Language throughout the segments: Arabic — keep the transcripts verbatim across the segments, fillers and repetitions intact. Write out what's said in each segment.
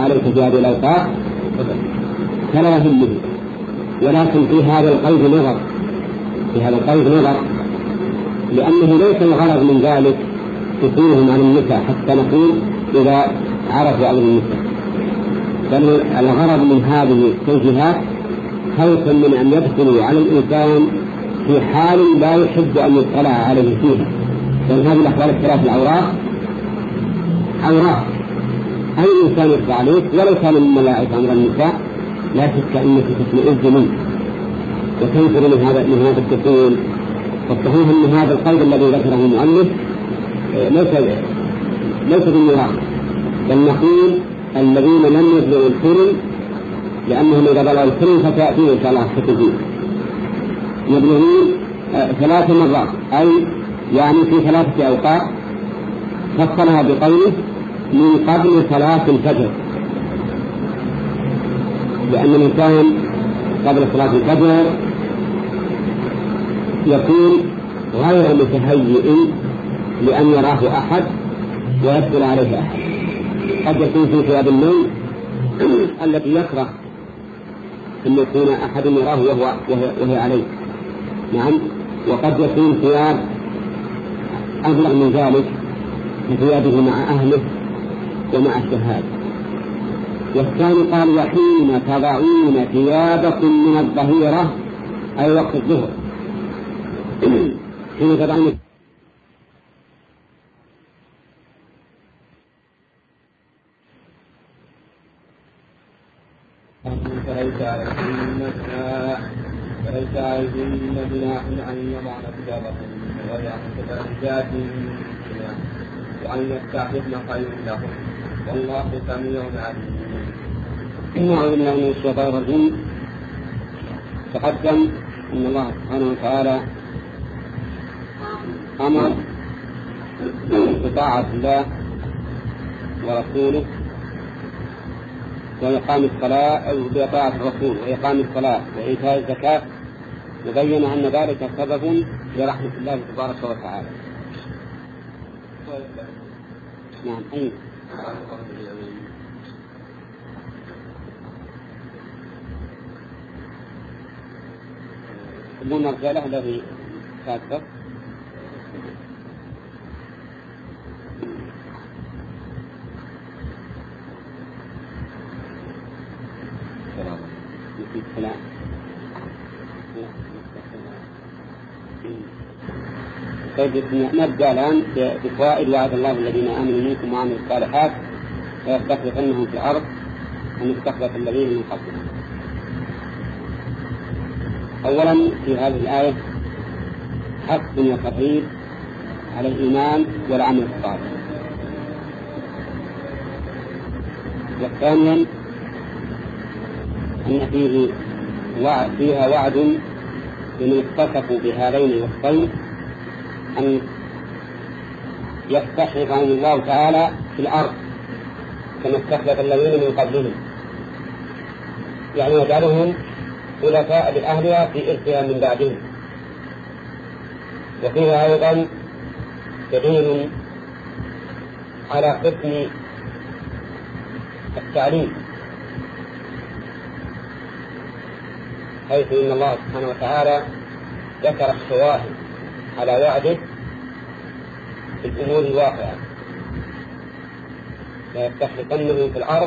عليك في هذه الأوقات فلا يهمه. ولكن في هذا القيد نظر في هذا القيد نظر لأنه ليس الغرض من ذلك تكونهم عن النساء حتى نقول إذا عرفوا أمر النساء، بل الغرض من هذه التوجيهات خوفا من أن يدخلوا على الإنسان في حال لا يحب أن يطلع عليه فيها، لأن هذه الأحوال الثلاث العورات عورات أي إنسان يطلع عليك ولو كان من ملاعب أمر النساء لا شك أنك تتمئز منه وتنفر من هذا من هذا التكون. فالصحيح أن هذا القيد الذي ذكره المؤلف ليس ليس بالمراد، بل نقول الذين لم يبلغوا الحلم، لأنهم إذا بلغوا الحلم فتأتي إن شاء الله ستجيب يبلغون ثلاث مرات، أي يعني في ثلاثة أوقات فصلها بقوله من قبل صلاة الفجر، لأن الإنسان قبل صلاة الفجر يكون غير متهيئ لأن يراه أحد ويدخل عليه أحد. قد يكون في ثياب النوم التي يكره أن يكون أحد يراه وهو وهي عليه، نعم، وقد يكون ثياب أبلغ من ذلك كثيابه مع أهله ومع الشهادة. والثاني قال وحين تضعون ثيابكم من الظهيرة أي وقت الظهر، حين تضعون فليس عليهن فليس عليهن جناح أن يضعن ثيابهن غير متبرجات وأن يستعففن خير لهم والله سميع عليم. أعوذ بالله من الشيطان الرجيم. تقدم أن الله سبحانه وتعالى أمر بطاعة الله ورسوله وإقام الصلاة أو بطاعة الرسول وإقام الصلاة وإيتاء الزكاة، وبين أن ذلك سبب لرحمة الله تبارك وتعالى. نعم. أي تبون الرجالة الذي كاتب السلام. طيب نبدأ الآن بفوائد وعد الله الذين آمنوا منكم وعملوا الصالحات ويستخلفنهم في الأرض أن يستخلف الذين من قبلهم. أولا في هذه الآية حث وترغيب على الإيمان والعمل الصالح. وثانيا أن فيه وعد فيها وعد لمن اتصفوا بهذين الوصفين أن يستخلفهم الله تعالى في الأرض كما استخلف الذين من قبلهم، يعني يجعلهم خلفاء لأهلها في إرثها من بعدهم. وفيها أيضا دليل على حسن التعليم، حيث إن الله سبحانه وتعالى ذكر الشواهد على وعده في الأمور الواقعة، لا يستخلفنهم في الأرض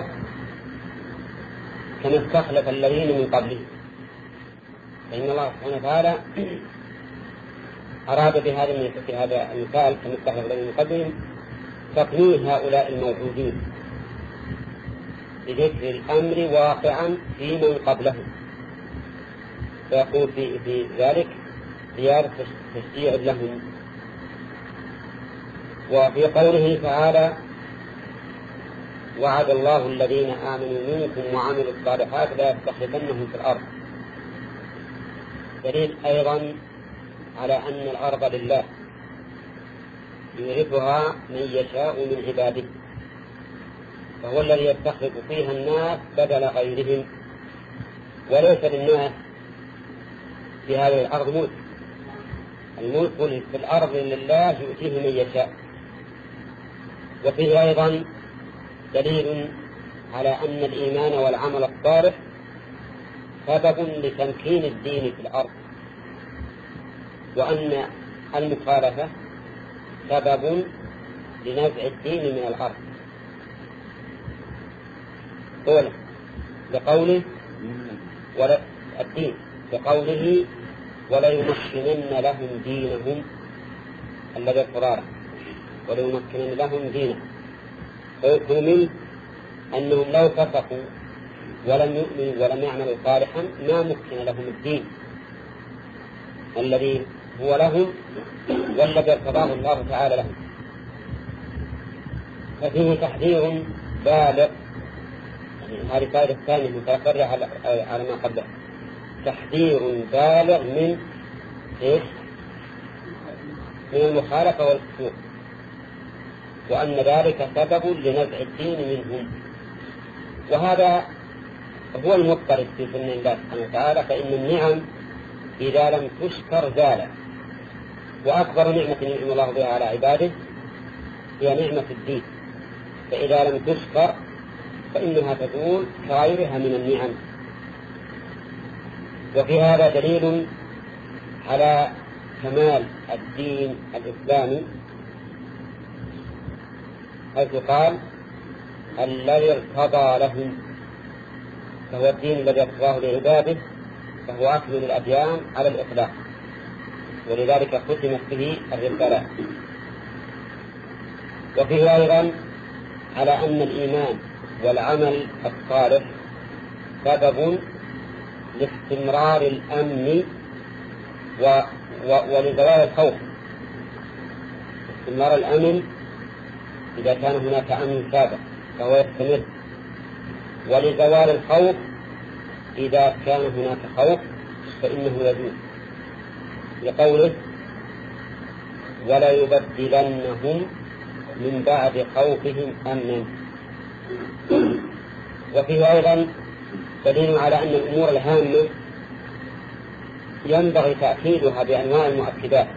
كما استخلف الذين من قبلهم. فإن الله سبحانه وتعالى أراد بهذا في هذا المثال كما استخلف الذين من قبلهم تقنين هؤلاء الموجودين بذكر الأمر واقعا في من قبلهم، فيقول في, في ذلك زيادة تشجيع لهم. وفي قوله تعالى وعد الله الذين آمنوا منكم وعملوا الصالحات لا يستخلفنهم في الأرض، دليل أيضا على أن الأرض لله يورثها من يشاء من عباده، فهو الذي يستخلف فيها الناس بدل غيرهم، وليس للناس في هذه الأرض ملك، الملك في الأرض لله يؤتيه من يشاء. وفيه أيضا دليل على أن الإيمان والعمل الصالح سبب لتمكين الدين في الأرض، وأن المخالفة سبب لنزع الدين من الأرض. قوله لقوله ولا الدين لقوله وليمكنن لهم دينهم الذي اضطراره، وليمكنن لهم دينهم، فيفهم منه أنهم لو فسقوا ولم يؤمنوا ولم يعملوا صالحا ما مكن لهم الدين الذي هو لهم والذي ارتضاه الله تعالى لهم. ففيه تحذير بالغ، هذه الفائدة الثانية متفرعة على ما قبله، تحذير بالغ من إيش؟ من المخالفة والفسوق، وأن ذلك سبب لنزع الدين منهم. وهذا هو المضطرد في سنة الله سبحانه وتعالى، فإن النعم إذا لم تشكر زالت، وأكبر نعمة ينعم الله بها على عباده هي نعمة الدين، فإذا لم تشكر فإنها تزول كغيرها من النعم. وفي هذا دليل على كمال الدين الإسلامي، حيث قال الذي ارتضى لهم، فهو الدين الذي ارتضاه لعباده، فهو أكمل الأديان على الإطلاق، ولذلك ختمت به الرسالات. وفيه أيضا على أن الإيمان والعمل الصالح سبب لاستمرار الأمن و... و... ولزوال الخوف. استمرار الأمن إذا كان هناك أمن سابق فهو يستمر، ولزوال الخوف إذا كان هناك خوف فإنه يزول، لقوله ولا يبدلنهم من بعد خوفهم أمنا. وفيه أيضا دليل على أن الأمور الهامة ينبغي تأكيدها بأنواع المؤكدات،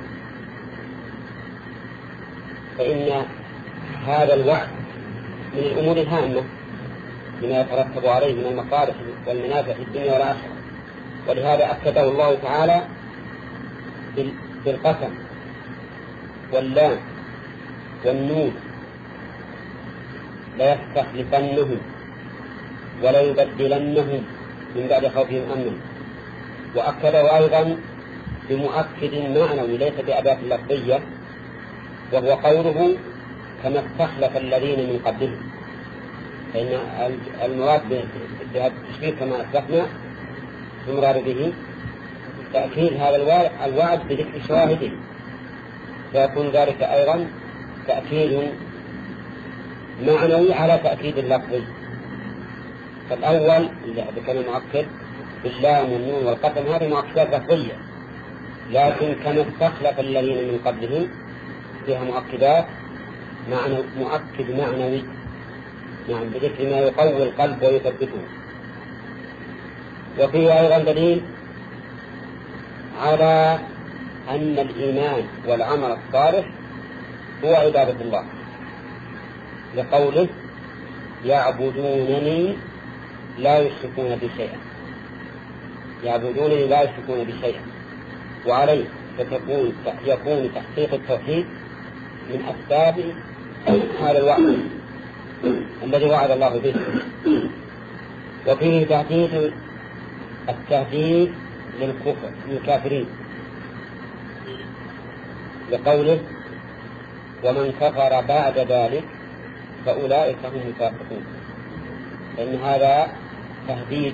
فإن هذا الوعد من الأمور الهامة بما يترتب عليه من المصالح والمنافع في الدنيا والآخرة، ولهذا أكده الله تعالى بالقسم واللام والنون ليستخلفنهم ولا يبدلنهم من بعد خوفهم أمنا. وأكده أيضا بمؤكد معنوي ليس بأداة لفظية، وهو قوله كما استخلف الذين من قبلهم، فإن المراد بهذا التشبيه كما أسلفنا المراد به تأكيد هذا الوعد بذكر شواهده، فيكون ذلك أيضا تأكيد معنوي على تأكيد اللفظي. فالأول اللي كان مؤكد باللام والنون والقسم هذه مؤكدات لفظية، لكن كما استخلف الذين من قبلهم فيها مؤكدات معنى مؤكد معنوي، نعم، بذكر ما يقوي القلب ويثبته. وفيه أيضا دليل على أن الإيمان والعمل الصالح هو عبادة الله، لقوله يعبدونني لا يشركون بي شيئا، يعبدونني لا يشركون بي شيئا، وعليه فتكون يكون تحقيق التوحيد من أسباب هذا الوعد الذي وعد الله به. وفيه تهديد التهديد للكفر للكافرين، لقوله ومن كفر بعد ذلك فأولئك هم الفاسقون، فإن هذا تهديد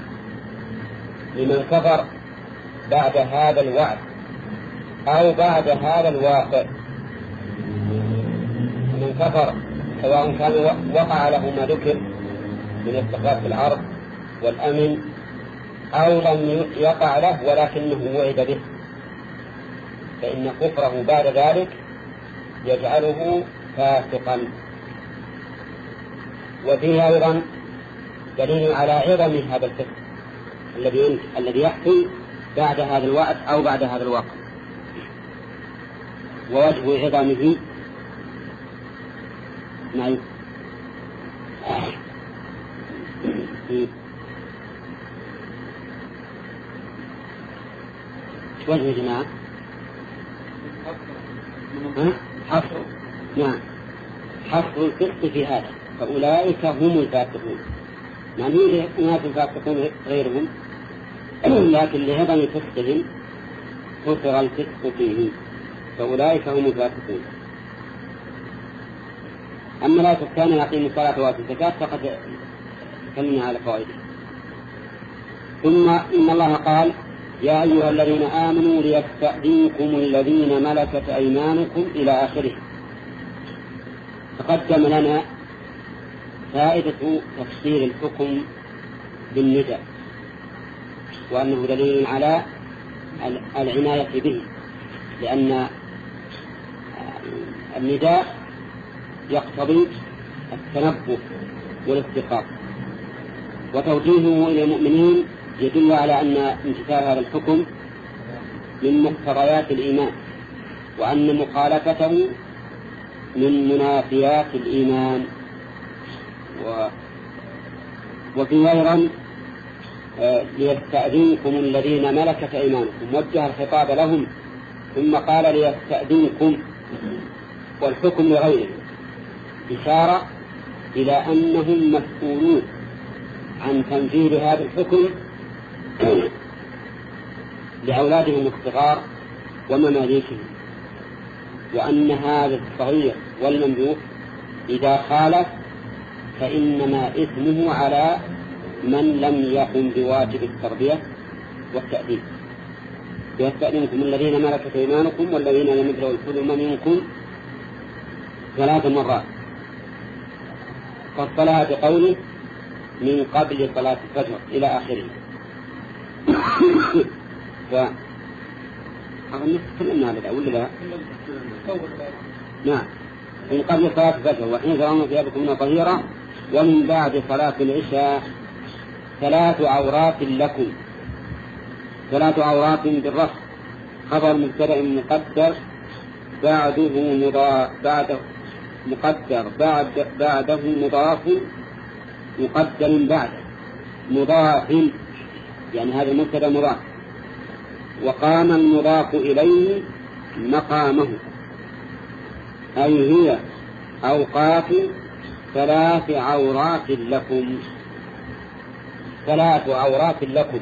لمن كفر بعد هذا الوعد أو بعد هذا الواقع. من كفر سواء كان وقع له ما ذكر من استقرار في الأرض والأمن أو لم يقع له ولكنه وعد به، فإن كفره بعد ذلك يجعله فاسقا. وفيه أيضا دليل على عظم هذا الفسق الذي الذي يحصل بعد هذا الوقت أو بعد هذا الواقع. ووجه عظمه ما الترتيب؟ ايش وجه يا جماعة؟ حصر. نعم، حصر الفسق في هذا، فأولئك هم الفاسقون. يعني هي أناس فاسقون غيرهم، لكن لعظم فسقهم حصر الفسق فيه، فأولئك هم الفاسقون. أما لا كان يقيم الصلاة وآتوا الزكاة فقد تكلمنا على فوائده. ثم إن الله قال: يا أيها الذين آمنوا ليستأذنكم الذين ملكت أيمانكم إلى آخره. تقدم لنا فائدة تفسير الحكم بالنداء، وأنه دليل على العناية به، لأن النداء يقتضي التنبه والاستيقاظ، وتوجيهه إلى المؤمنين يدل على أن امتثال هذا الحكم من مقتضيات الإيمان، وأن مخالفته من منافيات الإيمان. و... وفي أيضا ليستأذنكم الذين ملكت أيمانكم، وجه الخطاب لهم ثم قال ليستأذنكم، والحكم لغيرهم، إشارة إلى أنهم مسؤولون عن تنفيذ هذا الحكم لأولادهم الصغار ومماليكهم، وأن هذا الصغير والمملوك إذا خالف فإنما إثمه على من لم يقم بواجب التربية والتأديب. يستأذنكم الذين ملكت أيمانكم والذين لم يبلغوا الحلم منكم ثلاث مرات، فصلها بقوله من قبل صلاة الفجر إلى آخره. ف أظن تكلمنا هذا ولا لا؟ نعم، من قبل صلاة الفجر وحين ترون ثيابكم طهيرة، ومن بعد صلاة العشاء ثلاث عورات لكم. ثلاث عورات بالرفع، خبر مبتدأ مقدر بعده مضاف بعده مقدر بعد بعده مضاف مقدر بعده مضاف، يعني هذا المبتدأ مضاف، وقام المضاف إليه مقامه، أي هي أوقات ثلاث عورات لكم. ثلاث عورات لكم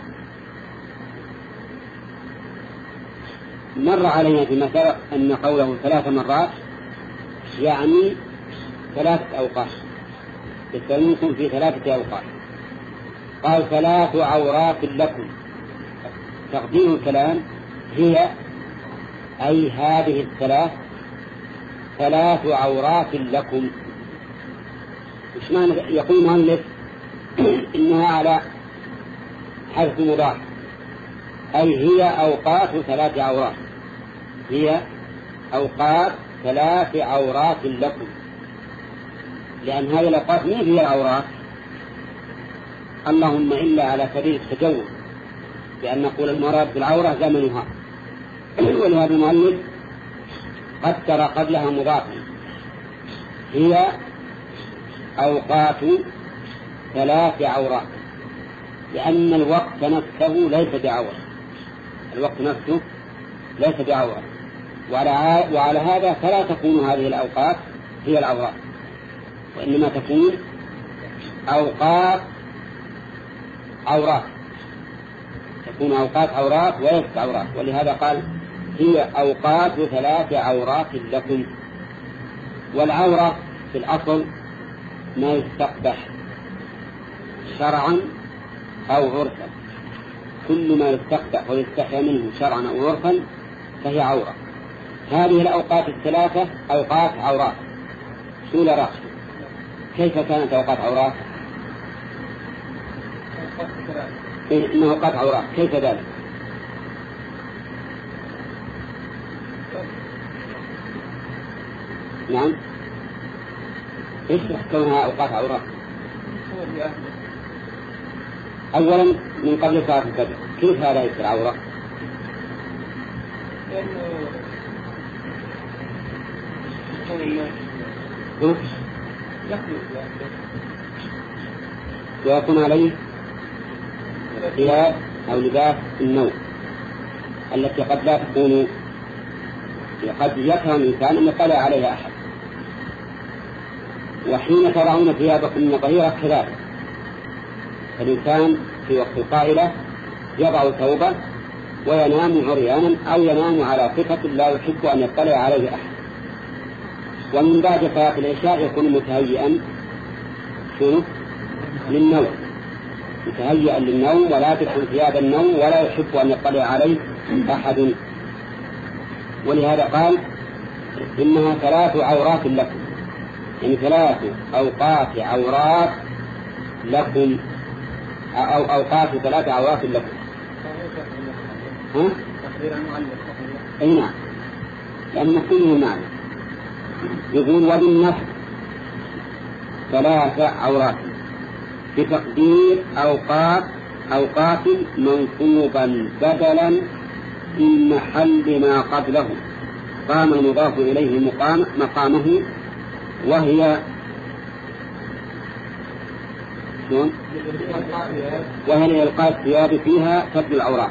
مر علينا فيما سبق أن قوله ثلاث مرات يعني ثلاثة أوقات، يستأذنكم في ثلاثة أوقات. قال ثلاث عورات لكم، تقديم الكلام هي أي هذه الثلاث ثلاث عورات لكم. إيش معنى يقول المؤلف إنها على حذف مضاف، أي هي أوقات ثلاث عورات، هي أوقات ثلاث عورات لكم، لأن هذه الأوقات ما هي العورات اللهم إلا على سبيل التجوز، بأن نقول المراد بالعورة زمنها. ولهذا المؤلف قدر قبلها مضافا، هي أوقات ثلاث عورات، لأن الوقت نفسه ليس بعورة، الوقت نفسه ليس بعورة، وعلى, وعلى هذا فلا تكون هذه الأوقات هي العورات، وإنما تكون أوقات عورات، تكون أوقات عورات وليست عورات. ولهذا قال هي أوقات ثلاث عورات لكم. والعورة في الأصل ما يستقبح شرعا أو عرفا، كل ما يستقبح ويستحيا منه شرعا أو عرفا فهي عورة. هذه الأوقات الثلاثة أوقات عورات. سؤال رأس، كيف كانت أوقات عورات؟ إنها أوقات عورات، كيف ذلك؟ نعم، إيش كونها أوقات عورات؟ أولا من قبل صلاة الفجر، كيف هذا يصير عورة؟ ويكون عليه ثياب أو لباس النوم التي قد لا تكون، قد يكره الإنسان أن يطلع عليها أحد. وحين ترون ثيابكم الظهيرة كذلك، الإنسان في وقت القائلة يضع ثوبه وينام عريانا أو ينام على صفة لا يحب أن يطلع عليه أحد. ومن بعد صلاة العشاء يكون متهيئا شنو؟ للنوم، متهيئا للنوم ولا تدخل ثياب النوم ولا يحب أن يطلع عليه أحد. ولهذا قال إنها ثلاث عورات لكم، يعني ثلاث أوقات عورات لكم، أو أوقات ثلاث عورات لكم. ها؟ أي نعم، لأن كله معنى. يقول وبالنص ثلاث عورات بتقدير أوقات أوقات منصوبا بدلا في محل ما قبله، قام المضاف إليه مقام مقامه، وهي شون؟ وهي إلقاء الثياب فيها سد العورات.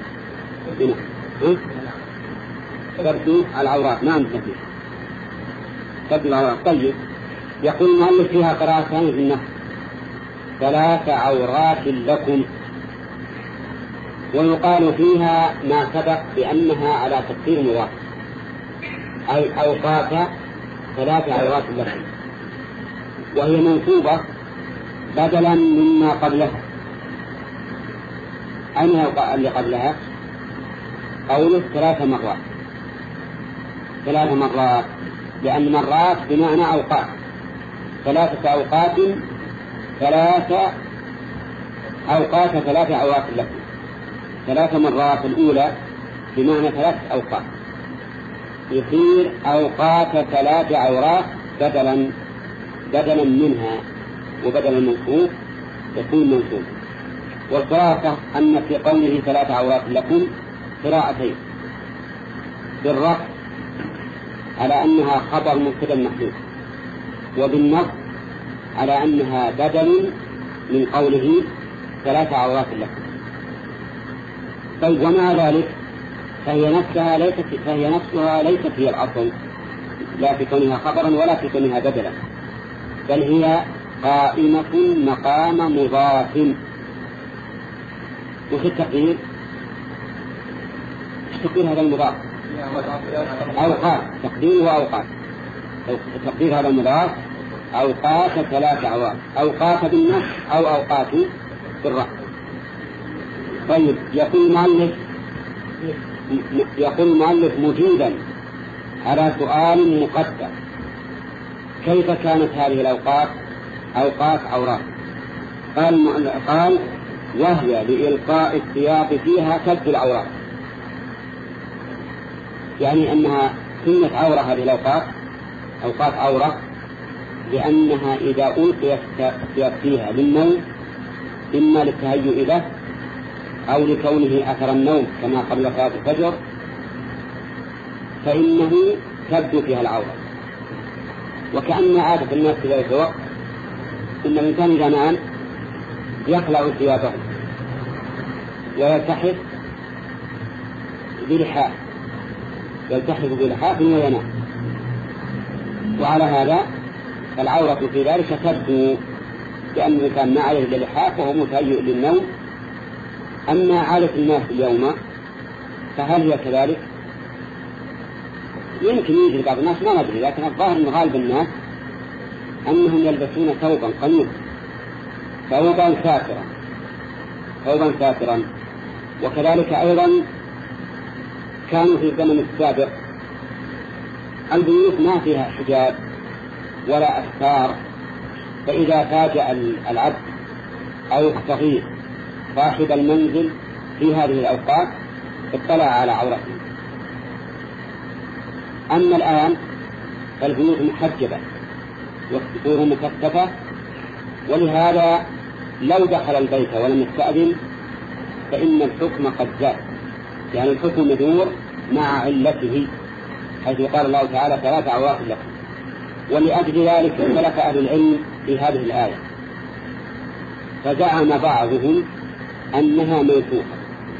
سد العورات ما نتفق سد العورات. طيب، يقول المؤلف فيها قراءتان في النحو: ثلاث عورات لكم. ويقال فيها ما سبق بأنها على تفسير مضاف، أي أوقات ثلاث عورات لكم، وهي منصوبة بدلا مما قبلها. أين اللي قبلها؟ قوله ثلاث مرات، ثلاث مرات، لأن مرات بمعنى أوقات، ثلاثة أوقات، ثلاثة أوقات ثلاث عورات لكم، ثلاث مرات الأولى بمعنى ثلاث أوقات، يصير أوقات ثلاث عورات بدلا بدلا منها، وبدل المنصوب يكون منصوب. والخلاصة أن في قوله ثلاث عورات لكم قراءتين: بالرفع على أنها خبر مبتدأ محذوف، وبالنصب على أنها بدل من قوله ثلاث عورات لكم. طيب، ومع ذلك فهي نفسها ليست فهي نفسها ليست هي الأصل، لا في كونها خبرا ولا في كونها بدلا، بل هي قائمة مقام مضاف. وفي التقدير تقدير هذا المضاف أوقات، تقديره أوقات، تقدير هذا المضاف أوقات ثلاث عوام، أوقات بالنص أو أوقات بالرفع. طيب، يقول المؤلف يقول المؤلف مجيبا على سؤال مقدر: كيف كانت هذه الأوقات أوقات عورات؟ قال قال وهي لإلقاء الثياب فيها سد العورات، يعني أنها سنة عورة. هذه الأوقات أوقات عورة لأنها إذا ألقي الثياب فيها للنوم، إما للتهيؤ له أو لكونه أثر النوم كما قبل صلاة الفجر، فإنه تبدو فيها العورة. وكأن عادة الناس في ذلك الوقت إن الإنسان إذا نام يخلع ثيابه ويلتحف بلحاف يلتحف بلحاف وينام، وعلى هذا العورة في ذلك تبدو، لأن الإنسان ما عليه إلا لحاف وهو متهيئ للنوم. أما عادة الناس اليوم فهل هي كذلك؟ يمكن يوجد بعض الناس، ما ندري، لكن الظاهر أن غالب الناس أنهم يلبسون ثوبا قميص، ثوبا ساترا ثوبا ساترا وكذلك أيضا كانوا في الزمن السابق البيوت ما فيها حجاب ولا أستار، فإذا فاجأ العبد أو الصغير صاحب المنزل في هذه الأوقات اطلع على عورته. أما الآن فالبيوت محجبة والسطور مكثفة، ولهذا لو دخل البيت ولم يستأذن فإن الحكم قد زاد، يعني الحكم يدور مع علته، حيث قال الله تعالى ثلاث عورات لكم. ولأجل ذلك اختلف أهل العلم في هذه الآية، فزعم بعضهم أنها منسوخة،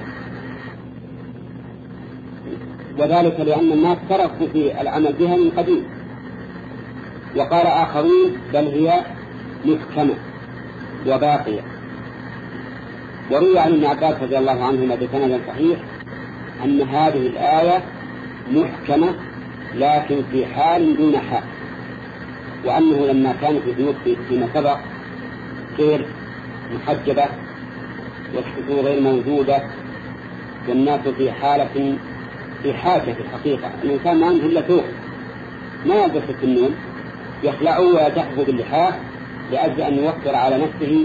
وذلك لأن الناس تركوا في العمل بها من قديم. وقال آخرون بل هي محكمة وباقية. وروي عن ابن عباس رضي الله عنهما بسند صحيح أن هذه الآية محكمة لكن في حال دون حال، وأنه لما كانت البيوت فيما سبق غير محجبة والسطور غير موجودة والناس في حالة في حاجة في الحقيقة، الإنسان ما عنده إلا ثوب ما يلبس في النوم يخلعه ويتحفظ باللحاف لأجل أن يوفر على نفسه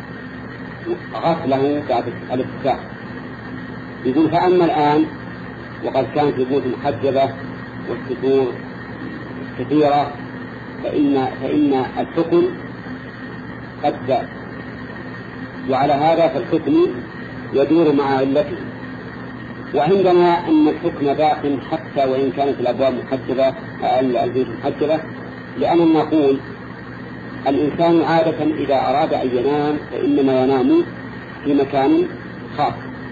غسله بعد الاغتسال. يقول فأما الآن وقد كانت البيوت محجبة والسطور كثيرة فإن, فإن الحكم قد زاد، وعلى هذا فالحكم يدور مع علته. وعندنا أن الحكم باق حتى وإن كانت الأبواب محجبة البيوت محجبة، لأننا نقول الإنسان عادة إذا أراد أن ينام فإنما ينام في مكان خاص،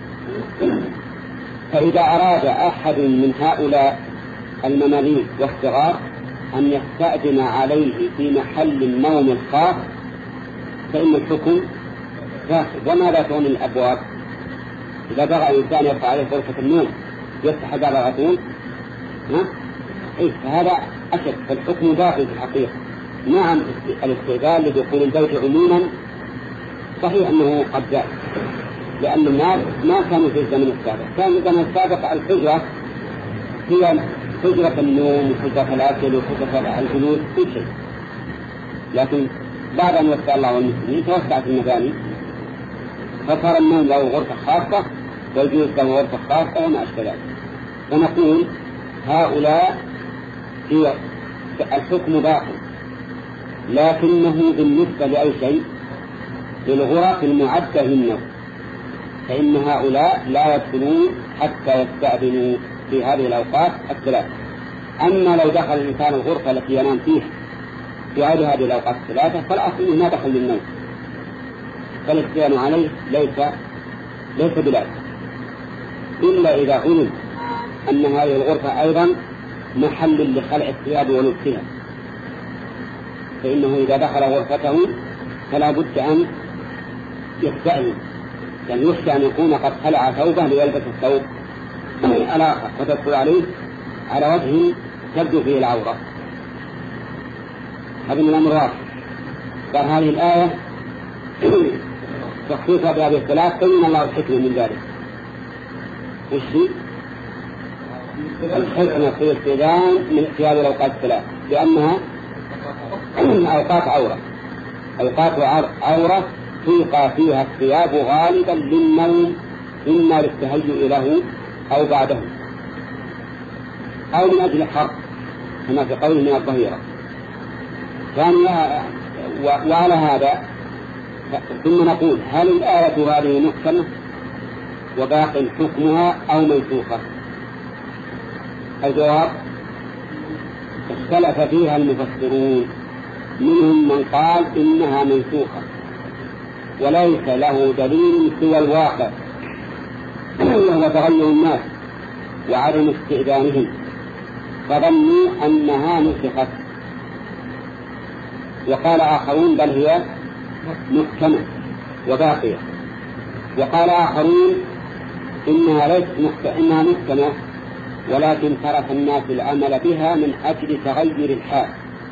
فإذا أراد أحد من هؤلاء المماليك والصغار أن يستأذن عليه في محل النوم الخاص فإن الحكم داخل. وما لا تغني الأبواب؟ إذا بغى الإنسان يرفع عليه غرفة النوم يفتح باب الغسول إيه فهذا أشد، فالحكم داخل في الحقيقة. نعم الاستئذان لدخول البيت عموما صحيح أنه قد زاد، لأن الناس ما كانوا في الزمن السابق، كان الزمن السابق الحجرة هي حجرة النوم وحجرة الأكل وحجرة الجلوس كل شيء، لكن بعد أن وسع الله المسلمين توسعت المباني فصار النوم له غرفة خاصة والجلوس له غرفة خاصة وما أشبه ذلك. فنقول هؤلاء هي الحكم باقي، لكنه بالنسبة لأي شيء للغرف المعدة للنوم، فإن هؤلاء لا يدخلون حتى يستأذنوا في هذه الأوقات الثلاث. أما لو دخل الإنسان الغرفة التي ينام فيها في هذه الأوقات الثلاثة فالأصل ما دخل للنوم، فالاستئذان عليه ليس ليس بلازم، إلا إذا علم أن هذه الغرفة أيضا محل لخلع الثياب ولبسها، فإنه إذا دخل غرفته فلا بد أن يستأذن، يعني يخشى أن يكون قد خلع ثوبه ليلبس الثوب الآخر فتدخل عليه على وجه تبدو فيه العورة. هذا من الأمر واضح. قال هذه الآية تخصيصها بهذه الثلاث بين الله الحكمة من ذلك. والشيء الحكمة في الاستئذان من في هذه الأوقات الثلاث لأنها أوقات عورة، أوقات عورة تلقى فيها الثياب غالبا للنوم إما للتهيؤ له أو بعده أو من أجل الحر كما في قوله من الظهيرة. وعلى هذا ثم نقول هل الآية هذه محكمة وباقي حكمها أو منسوخة؟ الجواب اختلف فيها المفسرون، منهم من قال إنها منسوخة وليس له دليل سوى الواقع وهو تغير الناس وعدم استئذانهم فظنوا أنها نسخت. وقال آخرون بل هي محكمة وباقية. وقال آخرون إنها ليست إنها محكمة ولكن ترك الناس العمل بها من أجل تغير الحال.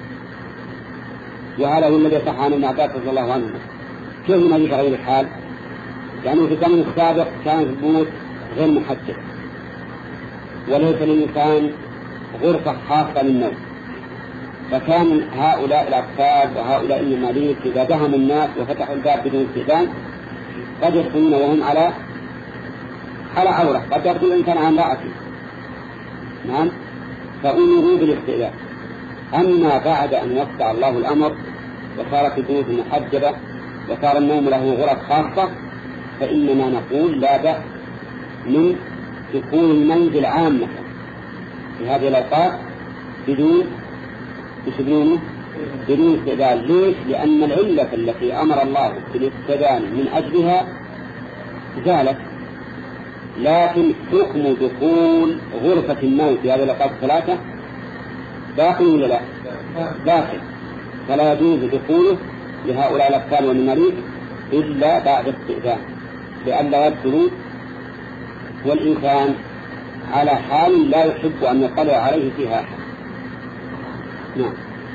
وهذا هو الذي صح عن ابن عباس رضي الله عنه. كيف من أجل تغير الحال؟ يعني في الزمن السابق كانت البيوت غير محجبة وليس للإنسان غرفة خاصة للنوم، فكان هؤلاء الأطفال وهؤلاء المماليك إذا دهموا الناس وفتحوا الباب بدون استئذان قد يدخلون وهم على على عورة، قد يدخل الإنسان عن رأسه. نعم، فأمروا بالاستئذان. أما بعد أن وسع الله الأمر وصارت البيوت محجبة وصار النوم له غرف خاصة فإنما نقول لا بأس من دخول المنزل عامة في هذه الأوقات بدون يسبلونه بدون استئذان. ليش؟ لأن العلة التي أمر الله بالاستئذان من أجلها زالت، لكن حكم دخول غرفة النوم في هذه الأوقات الثلاثة باقي ولا لا؟ باقي، فلا يجوز دخوله لهؤلاء الأطفال والمماليك إلا بعد استئذان لئلا يدخلوا والإنسان على حال لا يحب أن يطلع عليه فيها أحد. نعم.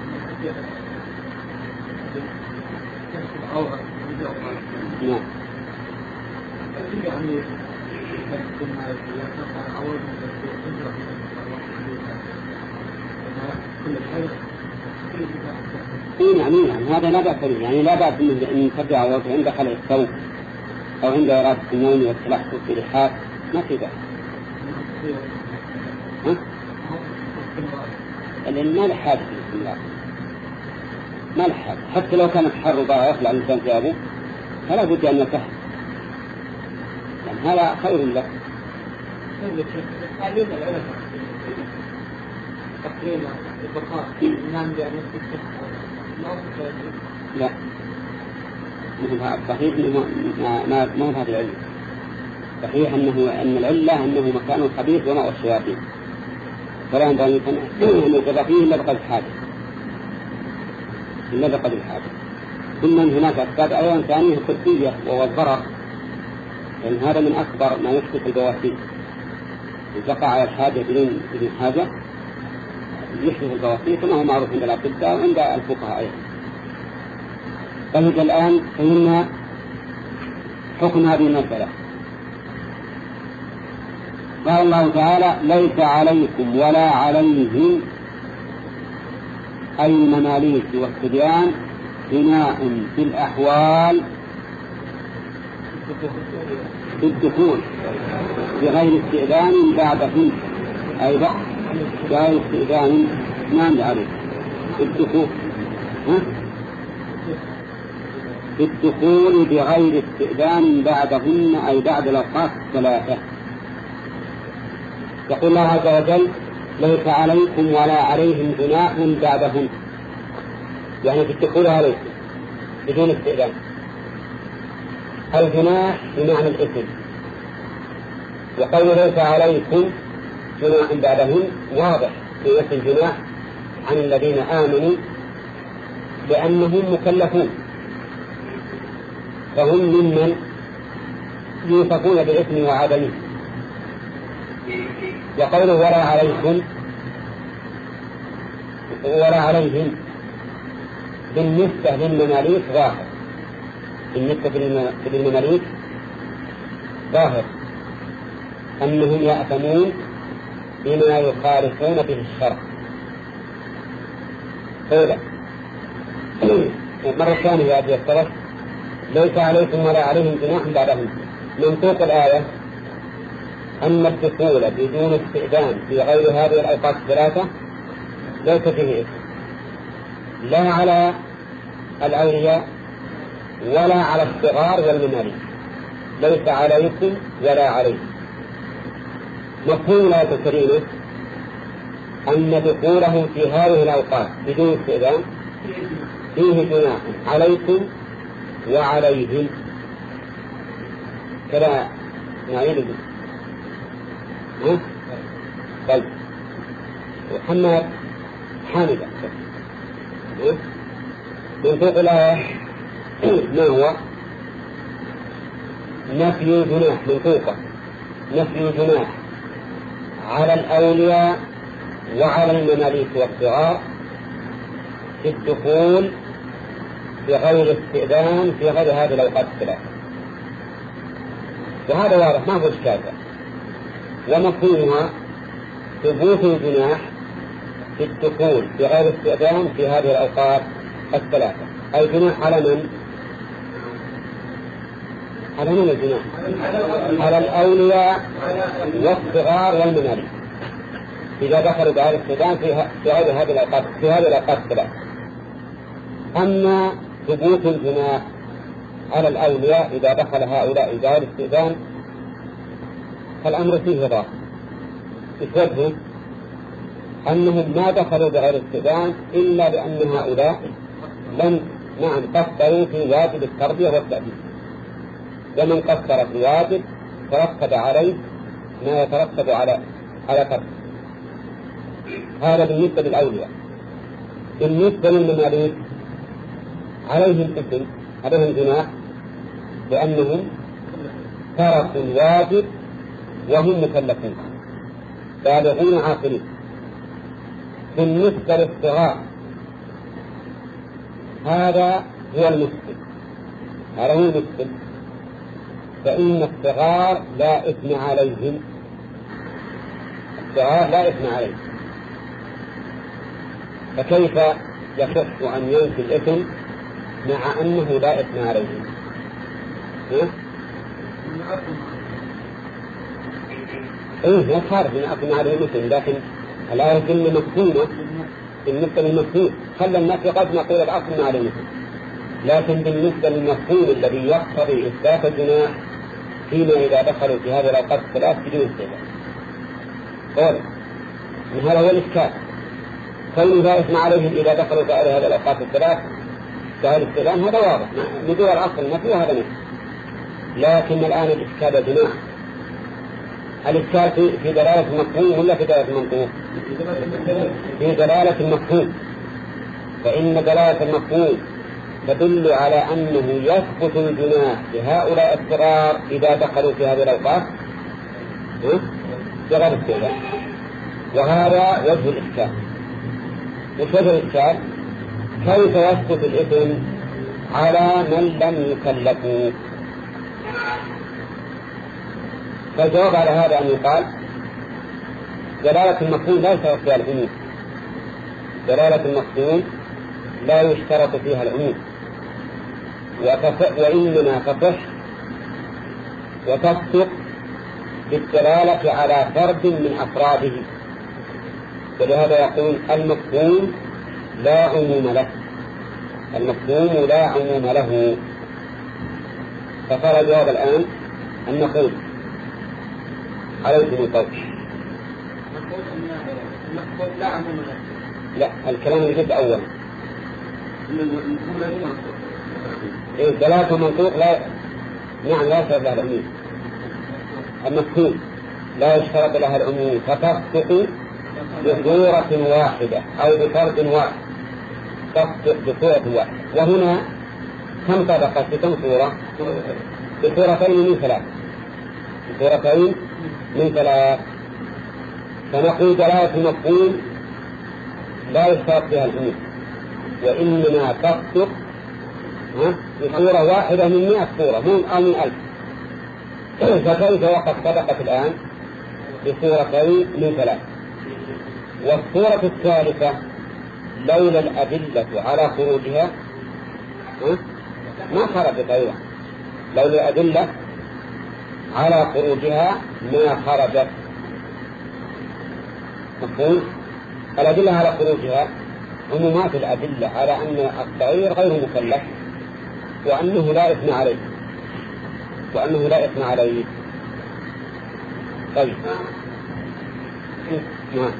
نعم. إيه نعم نعم هذا لا بأس به، يعني لا بأس أن تبدأ عورته عند خلع الثوب أو عند إرادة النوم والتلحق في الحاق، ما في بأس. ها؟ لأن ما له حاجة للاستمرار، ما له حاجة، حتى لو كان الحر ضاع يخلع الإنسان ثيابه فلا بد أن يرتاح، يعني هذا خير لك. لا صحيح ما ما هذا العلم، صحيح أنه أن العلة أنه مكان خبيث وماء الشياطين، فلا ينبغي أن يتبع فيه إلا بقدر الحاجة، إلا بقدر الحاجة. ثم هناك أسباب أيضا ثانية القدسية وهو الضرر، لأن يعني هذا من أكبر ما يحدث البواسير، إذا وقع على الحاجة بدون بدون حاجة يحدث البواسير كما هو معروف عند الأطباء وعند الفقهاء أيضا. طيب الآن فهمنا حكم هذه المسألة. قال الله تعالى: ليس عليكم ولا عليهم أي المماليك والصبيان جناح في الأحوال في الدخول بغير استئذان بعدهم، أي بغير استئذان ما عليه في الدخول ها؟ في الدخول بغير استئذان بعدهن، أي بعد الأوقات الثلاثة. يقول الله عز وجل: ليس عليكم ولا عليهم جناح بعدهن، يعني في الدخول عليكم بدون استئذان. الجناح بمعنى الإثم، وقول ليس عليكم جناح بعدهن واضح في نفس الجناح عن الذين آمنوا لأنهم مكلفون، فهم ممن يوصفون بالإثم وعدمه. وقوله ولا عليكم ولا عليهم بالنسبة للمماليك ظاهر، بالنسبة للمماليك ظاهر أنهم يأثمون بما يخالفون به الشرع. قولا مرة ثانية يا أبي السلف: ليس عليكم ولا عليهم جناح بعدهم. منطوق الآية أن الدخول بدون استئذان في غير هذه الأوقات الثلاثة ليس فيه إثم، لا على الأولياء ولا على الصغار والمماليك. ليس عليكم ولا عليهم. مفهوم الآية الكريمة أن دخوله في هذه الأوقات بدون استئذان فيه جناح عليكم وعليهم. كذا نعيد ها؟ طيب محمد حامد من فوق الآية ما هو؟ نفي جناح من فوقه، نفي جناح على الأولياء وعلى المماليك والصغار في الدخول بغير استئذان في غير هذه الأوقات الثلاثة. وهذا واضح ما هو إشكال. ومفهومها ثبوت الجناح في الدخول بغير استئذان في هذه الأوقات الثلاثة. أي جناح على من؟ على من الجناح؟ على الأولياء والصغار والمماليك إذا دخلوا بهذا الاستئذان في غير هذه الأوقات في هذه الأوقات الثلاثة. أما ثبوت الجناح على الأولياء إذا دخل هؤلاء بغير الاستئذان فالأمر فيه ضعف. يتوجه أنهم ما دخلوا بغير استئذان إلا بأن هؤلاء لم نعم قصروا في واجب التربية والتأديب، ومن قصر في واجب ترتب عليه ما يترتب على على ترك. هذا بالنسبة للأولياء. بالنسبة للمماليك عليهم إثم، عليهم جناح، لأنهم تركوا الواجب وهم مكلفون بالغون عاقلين. بالنسبة للصغار هذا هو المشكل، هذا هو المشكل، فإن الصغار لا إثم عليهم، الصغار لا إثم عليهم، فكيف يصح أن ينفي الإثم مع أنه لا إثم عليهم؟ إيه لا خارج من أثم عليهم مثل، لكن الآية كلمة مفهومة بالنسبة للمفهوم، خلى الناس قد نقول الأثم عليهم، لكن بالنسبة للمفهوم الذي يقتضي إثبات الجناح فيما إذا دخلوا في هذه الأوقات الثلاث بدون استئذان. قول هذا هو الإشكال، كون لا إثم عليهم إذا دخلوا في هذه الأوقات الثلاث فهذا الاستئذان هذا واضح ندور الأصل ما فيه هذا نفسه. لكن الآن الإشكال جناح، الإشكال في دلالة المفهوم ولا في دلالة المنطوق؟ في دلالة المفهوم، فإن دلالة المفهوم تدل على أنه يثبت الجناح لهؤلاء الصغار إذا دخلوا في هذه الأوقات بغير استئذان، وهذا وجه الإشكال. وجه الإشكال كيف يثبت الإثم على من لم يكلفوا؟ فالجواب على هذا أن يقال دلالة المفهوم لا يشترط فيها العموم، دلالة المفهوم لا يشترط فيها العموم، وإنما تصح وتصدق بالدلالة على فرد من أفراده، ولهذا يقول المفهوم لا عموم له، المفهوم لا عموم له. فصار الجواب الآن أن نقول عليكم القول لا عموم له. لا، الكلام الجزء أول إيه دلالة المنطوق لا نعم لا يشترط لها العموم، المفهوم لا يشترط لها العموم، فتصدق بصورة واحدة أو بفرد واحد، تصدق بصورة واحدة. وهنا كم طبقت بكم صورة؟ بصورتين من ثلاث، بصورتين من ثلاث. فنقول دلالة المفهوم لا يشترط بها العموم، وإنما تصدق بصورة واحدة من مئة صورة مو أو من ألف. فكيف وقد صدقت الآن بصورتين من ثلاث؟ والصورة الثالثة لولا الأدلة على خروجها ما خرجت أيضا، لولا الأدلة على خروجها ما خرجت. مفهوم؟ الأدلة على خروجها عمومات الأدلة على أن الصغير غير مكلف وأنه لا إثم عليه، وأنه لا إثم عليه. طيب نعم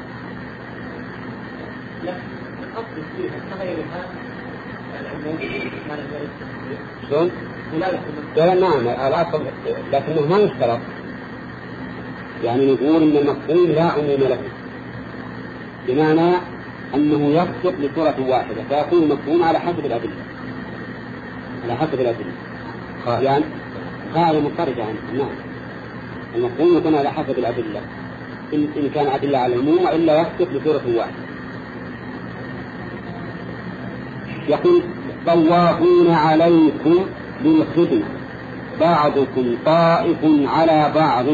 الأصل فيها تغيرها العموم ما نقدر شلون؟ لا نعم الأصل، لكنه ما يشترط، يعني نقول إن المفهوم لا عموم له، بمعنى أنه يصدق بصورة واحدة، فيكون المفهوم على حسب الأدلة، على حسب الأدلة يعني هذا مخرج عنه. نعم المفهوم يكون على حسب الأدلة، إن كان أدلة على العموم وإلا يصدق بصورة واحدة. يقول طوافون عليكم بالخدمة بعضكم طائف على بعض.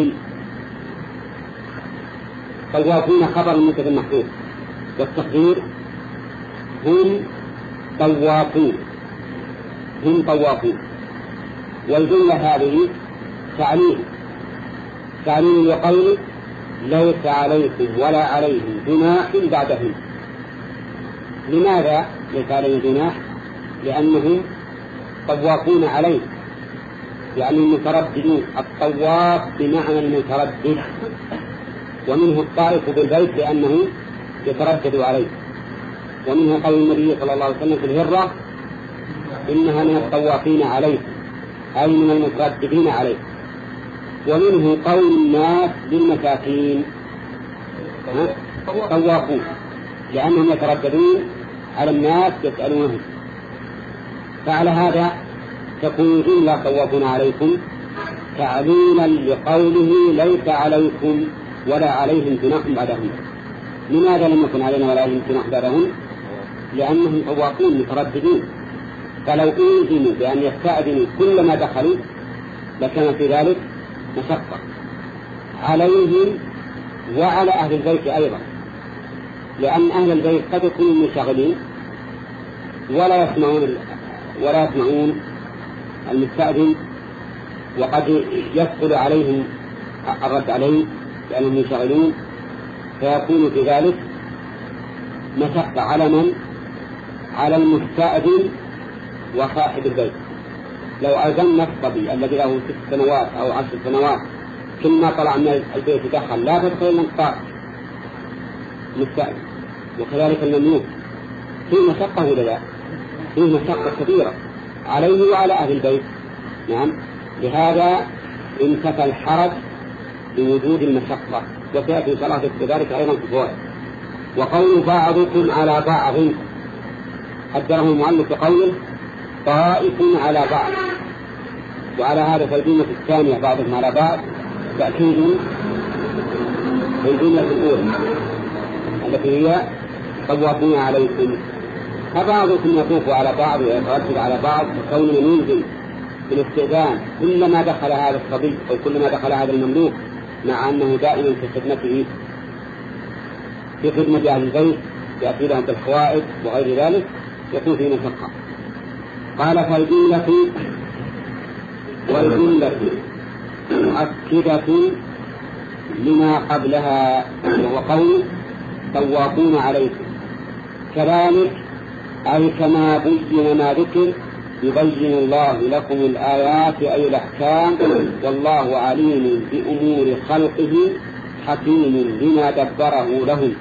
طوافون خبر المبتدأ محذوف، والتقدير هم طوافون، هم طوافون. والجملة هذه تعليل، تعليل وقول ليس عليكم ولا عليهم جناح بعدهم. لماذا ليس عليهم جناح؟ لأنهم طوافون عليه، يعني المترددون. الطواف بمعنى المتردد، ومنه الطائف بالبيت لأنه يتردد عليه. ومنها قول النبي صلى الله عليه وسلم في الهرة إنها من الطوافين عليه، أي من المترددين عليه. ومنه قول الناس للمساكين طوافون، لأنهم يترددون على الناس يسألونهم. فعلى هذا تكون جملة طوافون عليكم تعليلا لقوله ليس عليكم ولا عليهم جناح بعدهم. لماذا لم يكن علينا ولا عليهم جناح بعدهم؟ لأنهم طوافون مترددين، فلو ألزموا بأن يستأذنوا كلما دخلوا لكان في ذلك مشقة عليهم وعلى أهل البيت أيضا، لأن أهل البيت قد يكونوا منشغلين ولا يسمعون ولا يسمعون المستأذن، وقد يثقل عليهم الرد عليه لأنهم منشغلون، فيكون في ذلك مشقة على من؟ على المستأذن وصاحب البيت. لو أذن الصبي الذي له ست سنوات أو عشر سنوات ثم طلع من البيت دخل لا تدخل إلا انقطاع مستأذن، وكذلك المملوك فيه مشقة ولا لا؟ فيه مشقة كبيرة عليه وعلى أهل البيت. نعم، لهذا انتفى الحرج بوجود المشقة، وسيأتي إن شاء الله بذلك أيضا في الفوائد. وقول بعضكم على بعض قدره المؤلف بقوله طائف على بعض، وعلى هذا فالجملة الثانية بعضهم على بعض تأكيد الجملة الأولى التي هي طوافون عليكم. فبعضكم يطوف على بعض ويتردد على بعض، وكوننا ننزل بالاستئذان كلما دخل هذا الصبي أو كلما دخل هذا المملوك، مع أنه دائما في خدمته في خدمة أهل البيت يأتي لهم بالحوائج وغير ذلك، يكون في مشقة. قال فالجملة والجملة مؤكدة لما قبلها، وهو قول طوافون عليكم. كذلك أي كما بين ما ذكر يبين الله لكم الآيات أي الأحكام، والله عليم بأمور خلقه حكيم لما دبره لهم.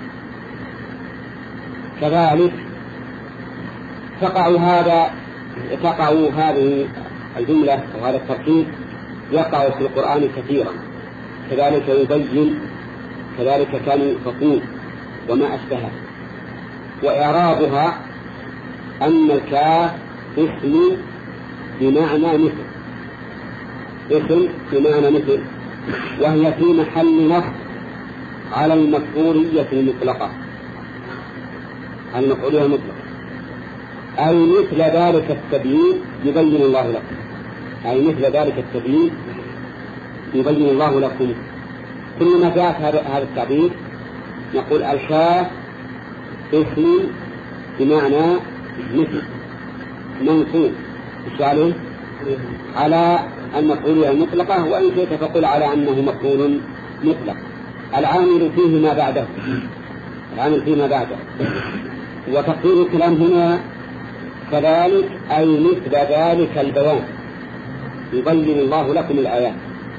كذلك تقع هذا تقع هذه الجملة وهذا التركيب يقع في القرآن كثيرا. كذلك يبين، كذلك كان يفقون وما أشبهه. وإعرابها أن الكاف اسم بمعنى مثل، اسم بمعنى مثل، وهي في محل نصب على المفعولية المطلقة، المفعولية المطلقة، أي مثل ذلك التبيين يبين الله لكم، أي مثل ذلك التبيين يبين الله لكم. كلما جاءت هذا التعبير نقول الكاف اسم بمعنى مثل منصوب عليه على المفعولية المطلقة، وإن شئت فقل على أنه مفعول مطلق. العامل فيه ما بعده، العامل فيه ما بعده. وتقدير الكلام هنا كذلك أي مثل ذلك البيان يبين الله لكم الآيات.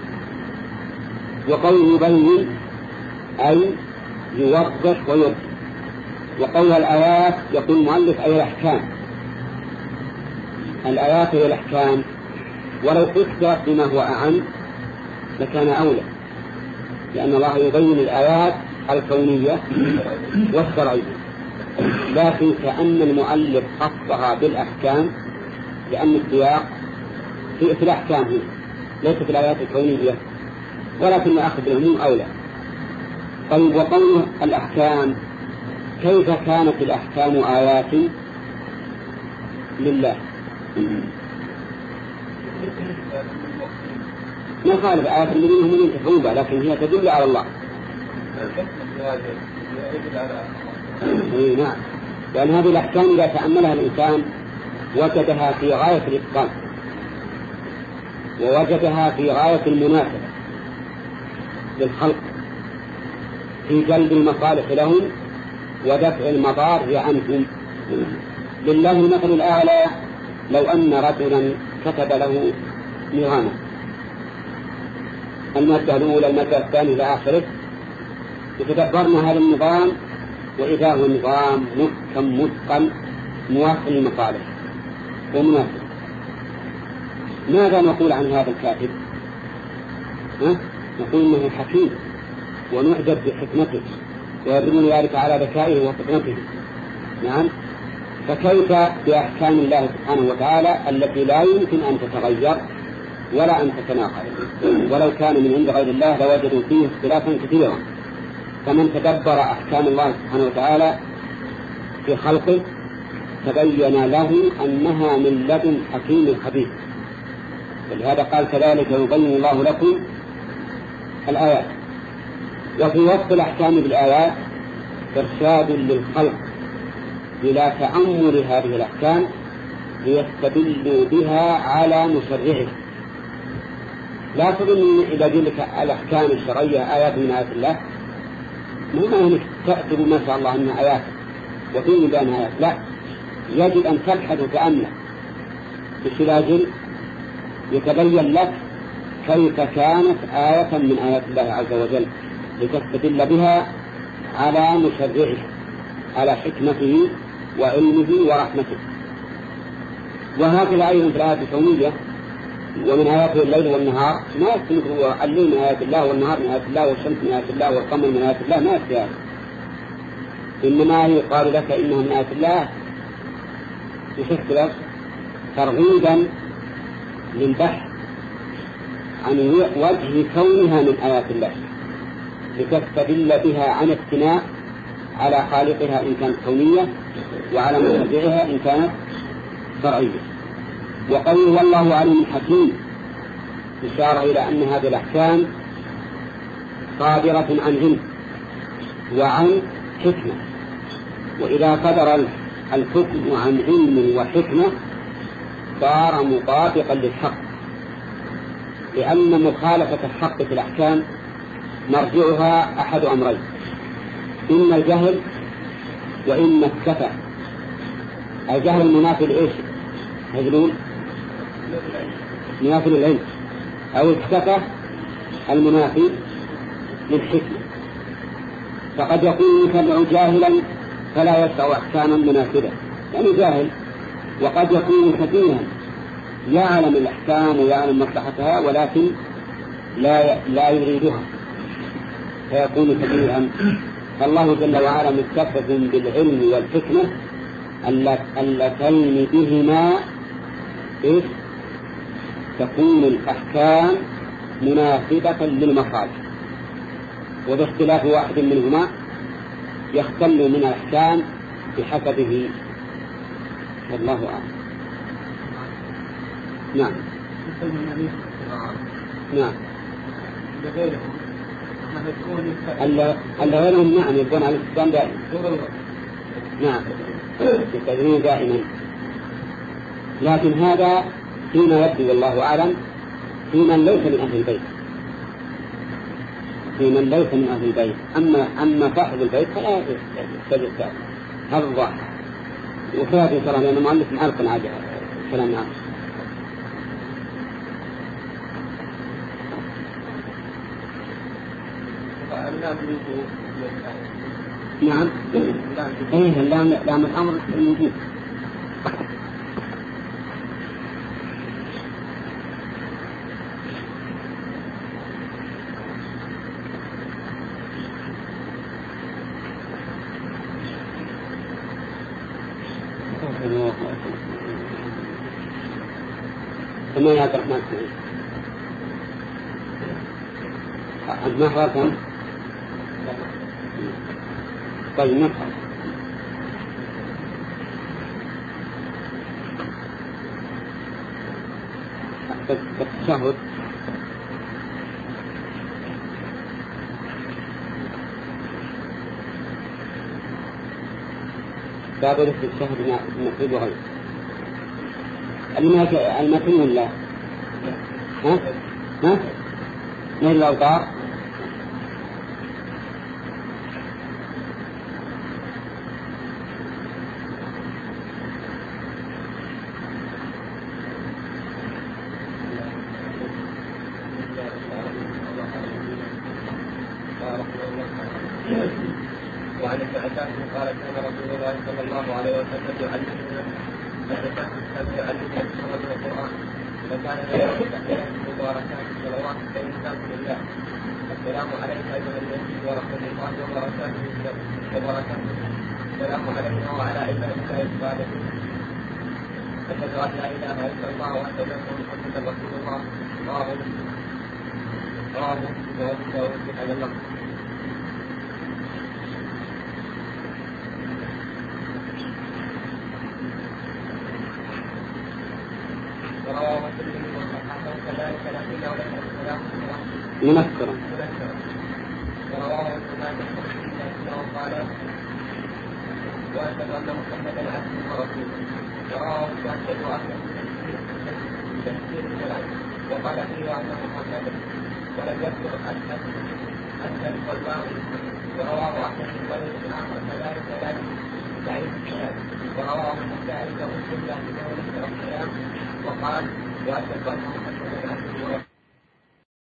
وقول يبين أي يوضح ويبين. وقول الآيات يقول المؤلف أي الأحكام، الآيات هي الأحكام، ولو قصد بما هو أعم لكان أولى، لأن الله يبين الآيات الكونية والشرعية، لكن كأن المؤلف خصها بالأحكام لأن السياق في الأحكام هي ليس في الآيات الكونية، ولكن أخذ العموم أولى. طيب، وقول الأحكام كيف كانت الأحكام آيات لله؟ ما خالف آيات الذين هم ينتفعون بها، لكن هي تدل على الله. نعم، لأن هذه الأحكام إذا تأملها الإنسان وجدها في غاية الإتقان، ووجدها في غاية المناسبة للخلق في جلب المصالح لهم ودفع المضار عنهم. لله المثل الأعلى لو أن رجلا كتب له نظاما، المادة الأولى المادة الثانية إلى آخره، يتدبرنا هذا النظام وإذا هو نظام محكم متقن موافق للمصالح ومناسب. ماذا نقول عن هذا الكاتب؟ ها؟ نقول إنه حكيم ونعجب بحكمته ويدل ذلك على ذكائه وفطنته. نعم. فكيف بأحكام الله سبحانه وتعالى التي لا يمكن أن تتغير ولا أن تتناقض، ولو كان من عند غير الله لوجدوا فيه اختلافا كثيرا. فمن تدبر أحكام الله سبحانه وتعالى في خلقه تبين له أنها من لدن حكيم خبير. ولهذا قال كذلك يبين الله لكم الآيات. وفي وصف الأحكام بالآيات إرشاد للخلق إلى تأمل هذه الأحكام ليستدلوا بها على مشرعه. لا تظن إذا جلك الأحكام الشرعية آيات من آيات الله مهم أنك تأتب ما شاء الله أنها آيات وفي بين آيات، لا، يجب أن تبحث وتأمل بسلاجل يتبين لك كيف كانت آية من آيات الله عز وجل لتستدل بها على مشرعه، على حكمته وعلمه ورحمته. وهكذا أيضا في الآيات الكونية ومن آياته الليل والنهار، ما يستمر الليل من آيات الله والنهار من آيات الله والشمس من آيات الله والقمر من آيات الله، ما يستطيع. إنما يقال لك إنه من آيات الله يشكل ترغيبا للبحث عن وجه كونها من آيات الله لتستدل بها عن اقتناع على خالقها إن كانت كونية وعلى مشرعها إن كانت شرعية. وقوله والله عليم حكيم إشارة إلى أن هذه الأحكام صادرة عن علم وعن حكمة، وإذا صدر الحكم عن علم وحكمة صار مطابقا للحق، لأن مخالفة الحق في الأحكام مرجعها أحد أمرين: إما الجهل وإما السفه. الجهل المنافي لإيش؟ يقولون منافي للعلم، أو السفه المنافي للحكمة. فقد يكون المتبع جاهلا فلا يشرع أحكاما مناسبة، يعني جاهل، وقد يكون سفيها يعلم الأحكام ويعلم مصلحتها ولكن لا لا يريدها فيكون سفيها. فالله جل وعلا متصف بالعلم والحكمة اللتين بهما إيه؟ تكون الأحكام مناسبة للمصالح، وباختلاف واحد منهما يختل من الأحكام بحسبه. والله أعلم. نعم نعم. ألا غيرهم نعم يكون على الاستسلام دائما. نعم يستدعون دائما، لكن هذا فيما يبدو والله أعلم في من ليس من أهل البيت، في من ليس من أهل البيت. أما أما صاحب البيت فلا يستجد هذا الظاهر. وفاتي صراحة لأن المؤلف معرف عاجل كلام نعم. نعم ايه اللام لام الامر الموجود. ثم يا عبد الرحمن أنت ما حضرتم؟ طيب نفهم. التشهد باب التشهد المفروض وغيره المتن ولا ها ها من الأوضاع وعن ابن عباس قال كان رسول الله صلى الله عليه وسلم يعلمنا يعلمنا السنة من القرآن فكان ذلك مباركات الصلوات كالإنسان لله. السلام عليك أيها النبي ورحمة الله وبركاته وبركاته. السلام علينا وعلى عباد الله الصالحين. أشهد أن لا إله إلا الله وأشهد أن محمدا رسول الله. رواه رواه مسلم وأبو داود في هذا اللفظ. ورواه مسلم وصححه كذلك لكنه ليس السلام منكرا. ورواه ابن ماجه انه قال واشهد ان محمدا عبده ورسوله. ورواه الشافعي واحمد في تفسير الكلام وقال فيه ان محمدا ولم يذكر اسهل اسهل والباقي. ورواه احمد بن وليد بن عمرو كذلك لكن ضعيف الكلام. ورواه النسائي ومسلم لا تدعو ذكر الكلام وقال واشهد ان محمدا